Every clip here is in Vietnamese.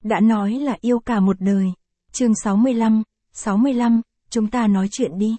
đã nói là yêu cả một đời. Chương 65, chúng ta nói chuyện đi.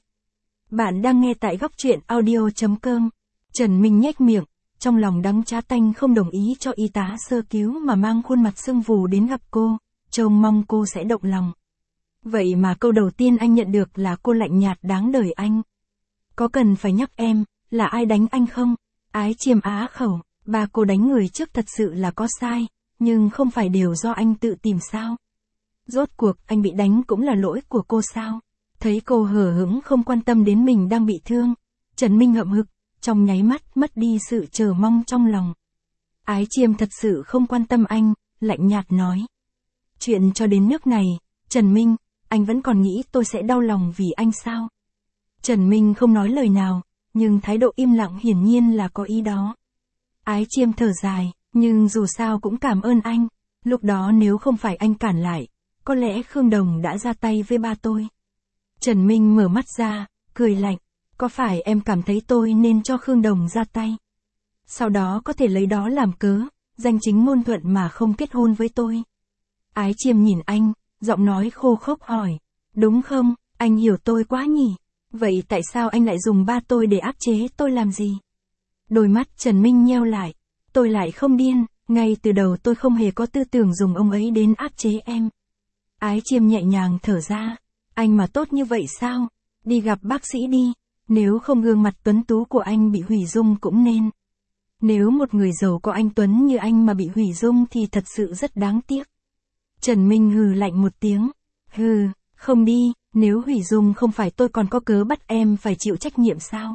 Bạn đang nghe tại góc truyện audio.com. Trần Minh nhếch miệng, trong lòng đắng chát tanh không đồng ý cho y tá sơ cứu mà mang khuôn mặt sưng vù đến gặp cô, trông mong cô sẽ động lòng. Vậy mà câu đầu tiên anh nhận được là cô lạnh nhạt đáng đời anh. Có cần phải nhắc em, là ai đánh anh không? Ái Chiêm á khẩu, ba cô đánh người trước thật sự là có sai, nhưng không phải đều do anh tự tìm sao? Rốt cuộc anh bị đánh cũng là lỗi của cô sao? Thấy cô hờ hững không quan tâm đến mình đang bị thương, Trần Minh hậm hực, trong nháy mắt mất đi sự chờ mong trong lòng. Ái Chiêm thật sự không quan tâm anh, lạnh nhạt nói. Chuyện cho đến nước này, Trần Minh, anh vẫn còn nghĩ tôi sẽ đau lòng vì anh sao? Trần Minh không nói lời nào, nhưng thái độ im lặng hiển nhiên là có ý đó. Ái Chiêm thở dài, nhưng dù sao cũng cảm ơn anh. Lúc đó nếu không phải anh cản lại, có lẽ Khương Đồng đã ra tay với ba tôi. Trần Minh mở mắt ra, cười lạnh. Có phải em cảm thấy tôi nên cho Khương Đồng ra tay? Sau đó có thể lấy đó làm cớ, danh chính ngôn thuận mà không kết hôn với tôi. Ái Chiêm nhìn anh, giọng nói khô khốc hỏi. Đúng không, anh hiểu tôi quá nhỉ? Vậy tại sao anh lại dùng ba tôi để áp chế tôi làm gì? Đôi mắt Trần Minh nheo lại. Tôi lại không điên, ngay từ đầu tôi không hề có tư tưởng dùng ông ấy đến áp chế em. Ái Chiêm nhẹ nhàng thở ra. Anh mà tốt như vậy sao? Đi gặp bác sĩ đi. Nếu không gương mặt tuấn tú của anh bị hủy dung cũng nên. Nếu một người giàu có anh tuấn như anh mà bị hủy dung thì thật sự rất đáng tiếc. Trần Minh hừ lạnh một tiếng. Hừ, không đi, nếu hủy dung không phải tôi còn có cớ bắt em phải chịu trách nhiệm sao?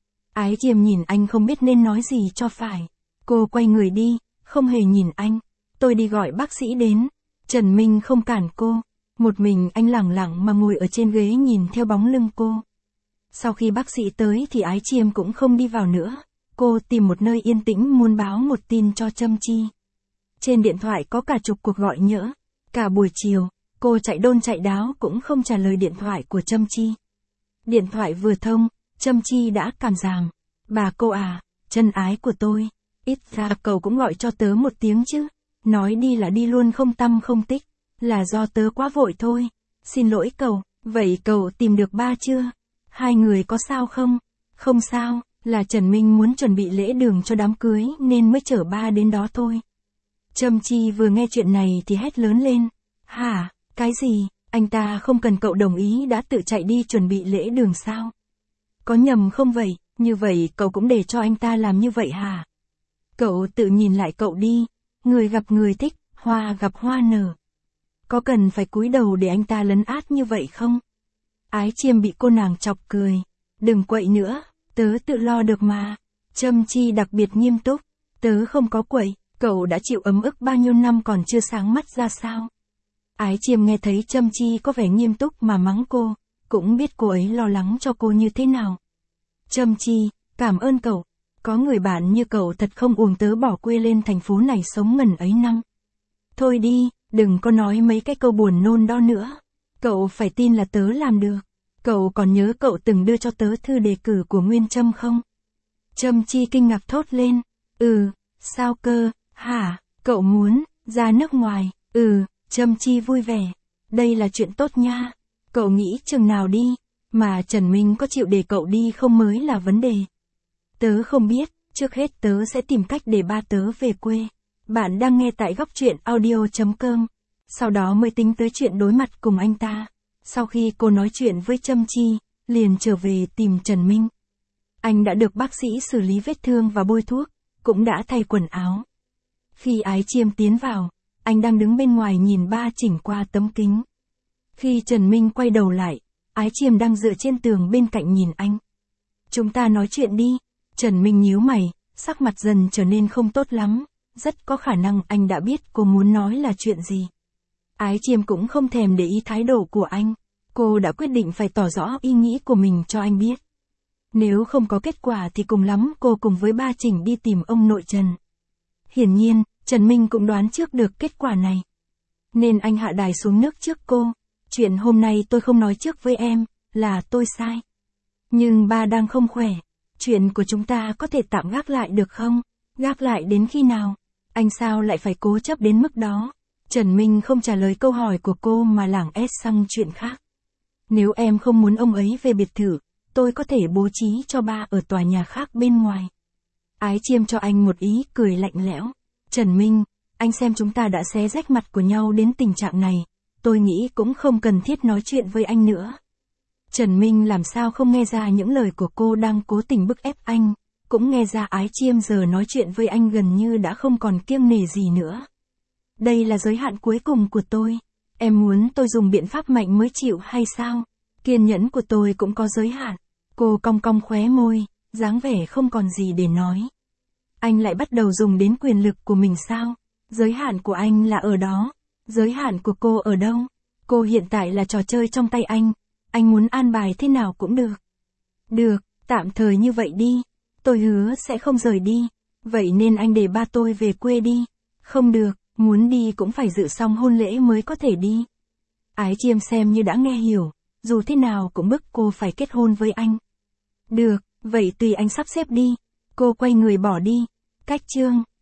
Ái Chiêm nhìn anh không biết nên nói gì cho phải. Cô quay người đi, không hề nhìn anh. Tôi đi gọi bác sĩ đến. Trần Minh không cản cô. Một mình anh lẳng lặng mà ngồi ở trên ghế nhìn theo bóng lưng cô. Sau khi bác sĩ tới thì Ái Chiêm cũng không đi vào nữa. Cô tìm một nơi yên tĩnh muốn báo một tin cho Trâm Chi. Trên điện thoại có cả chục cuộc gọi nhỡ. Cả buổi chiều, cô chạy đôn chạy đáo cũng không trả lời điện thoại của Trâm Chi. Điện thoại vừa thông, Trâm Chi đã cảm giảm. Bà cô à, chân ái của tôi. Ít ra cậu cũng gọi cho tớ một tiếng chứ. Nói đi là đi luôn không tăm không tích. Là do tớ quá vội thôi. Xin lỗi cậu, vậy cậu tìm được ba chưa? Hai người có sao không? Không sao, là Trần Minh muốn chuẩn bị lễ đường cho đám cưới nên mới chở ba đến đó thôi. Trâm Chi vừa nghe chuyện này thì hét lớn lên. Hả, cái gì, anh ta không cần cậu đồng ý đã tự chạy đi chuẩn bị lễ đường sao? Có nhầm không vậy, như vậy cậu cũng để cho anh ta làm như vậy hả? Cậu tự nhìn lại cậu đi, người gặp người thích, hoa gặp hoa nở. Có cần phải cúi đầu để anh ta lấn át như vậy không? Ái Chiêm bị cô nàng chọc cười. Đừng quậy nữa, tớ tự lo được mà. Trâm Chi đặc biệt nghiêm túc. Tớ không có quậy, cậu đã chịu ấm ức bao nhiêu năm còn chưa sáng mắt ra sao? Ái Chiêm nghe thấy Trâm Chi có vẻ nghiêm túc mà mắng cô, cũng biết cô ấy lo lắng cho cô như thế nào. Trâm Chi, cảm ơn cậu. Có người bạn như cậu thật không uổng tớ bỏ quê lên thành phố này sống ngần ấy năm. Thôi đi, đừng có nói mấy cái câu buồn nôn đó nữa. Cậu phải tin là tớ làm được. Cậu còn nhớ cậu từng đưa cho tớ thư đề cử của Nguyên Trâm không? Trâm Chi kinh ngạc thốt lên. Sao cơ, hả, cậu muốn ra nước ngoài? Trâm Chi vui vẻ. Đây là chuyện tốt nha. Cậu nghĩ chừng nào đi, mà Trần Minh có chịu để cậu đi không mới là vấn đề. Tớ không biết, trước hết tớ sẽ tìm cách để ba tớ về quê. Bạn đang nghe tại góc truyện audio.com. Sau đó mới tính tới chuyện đối mặt cùng anh ta. Sau khi cô nói chuyện với Trâm Chi, liền trở về tìm Trần Minh. Anh đã được bác sĩ xử lý vết thương và bôi thuốc, cũng đã thay quần áo. Khi Ái Chiêm tiến vào, anh đang đứng bên ngoài nhìn ba chỉnh qua tấm kính. Khi Trần Minh quay đầu lại, Ái Chiêm đang dựa trên tường bên cạnh nhìn anh. Chúng ta nói chuyện đi. Trần Minh nhíu mày, sắc mặt dần trở nên không tốt lắm. Rất có khả năng anh đã biết cô muốn nói là chuyện gì. Ái Chiêm cũng không thèm để ý thái độ của anh. Cô đã quyết định phải tỏ rõ ý nghĩ của mình cho anh biết. Nếu không có kết quả thì cùng lắm cô cùng với ba Chỉnh đi tìm ông nội Trần. Hiển nhiên, Trần Minh cũng đoán trước được kết quả này. Nên anh hạ đài xuống nước trước cô. Chuyện hôm nay tôi không nói trước với em, là tôi sai. Nhưng ba đang không khỏe. Chuyện của chúng ta có thể tạm gác lại được không? Gác lại đến khi nào? Anh sao lại phải cố chấp đến mức đó? Trần Minh không trả lời câu hỏi của cô mà lảng sang chuyện khác. Nếu em không muốn ông ấy về biệt thự, tôi có thể bố trí cho ba ở tòa nhà khác bên ngoài. Ái Chiêm cho anh một ý cười lạnh lẽo. Trần Minh, anh xem chúng ta đã xé rách mặt của nhau đến tình trạng này, tôi nghĩ cũng không cần thiết nói chuyện với anh nữa. Trần Minh làm sao không nghe ra những lời của cô đang cố tình bức ép anh, cũng nghe ra Ái Chiêm giờ nói chuyện với anh gần như đã không còn kiêng nể gì nữa. Đây là giới hạn cuối cùng của tôi. Em muốn tôi dùng biện pháp mạnh mới chịu hay sao? Kiên nhẫn của tôi cũng có giới hạn. Cô cong cong khóe môi, dáng vẻ không còn gì để nói. Anh lại bắt đầu dùng đến quyền lực của mình sao? Giới hạn của anh là ở đó. Giới hạn của cô ở đâu? Cô hiện tại là trò chơi trong tay anh muốn an bài thế nào cũng được. Được, tạm thời như vậy đi. Tôi hứa sẽ không rời đi. Vậy nên anh để ba tôi về quê đi. Không được, muốn đi cũng phải dự xong hôn lễ mới có thể đi. Ái Chiêm xem như đã nghe hiểu, dù thế nào cũng bức cô phải kết hôn với anh. Được, vậy tùy anh sắp xếp đi. Cô quay người bỏ đi. Cách chương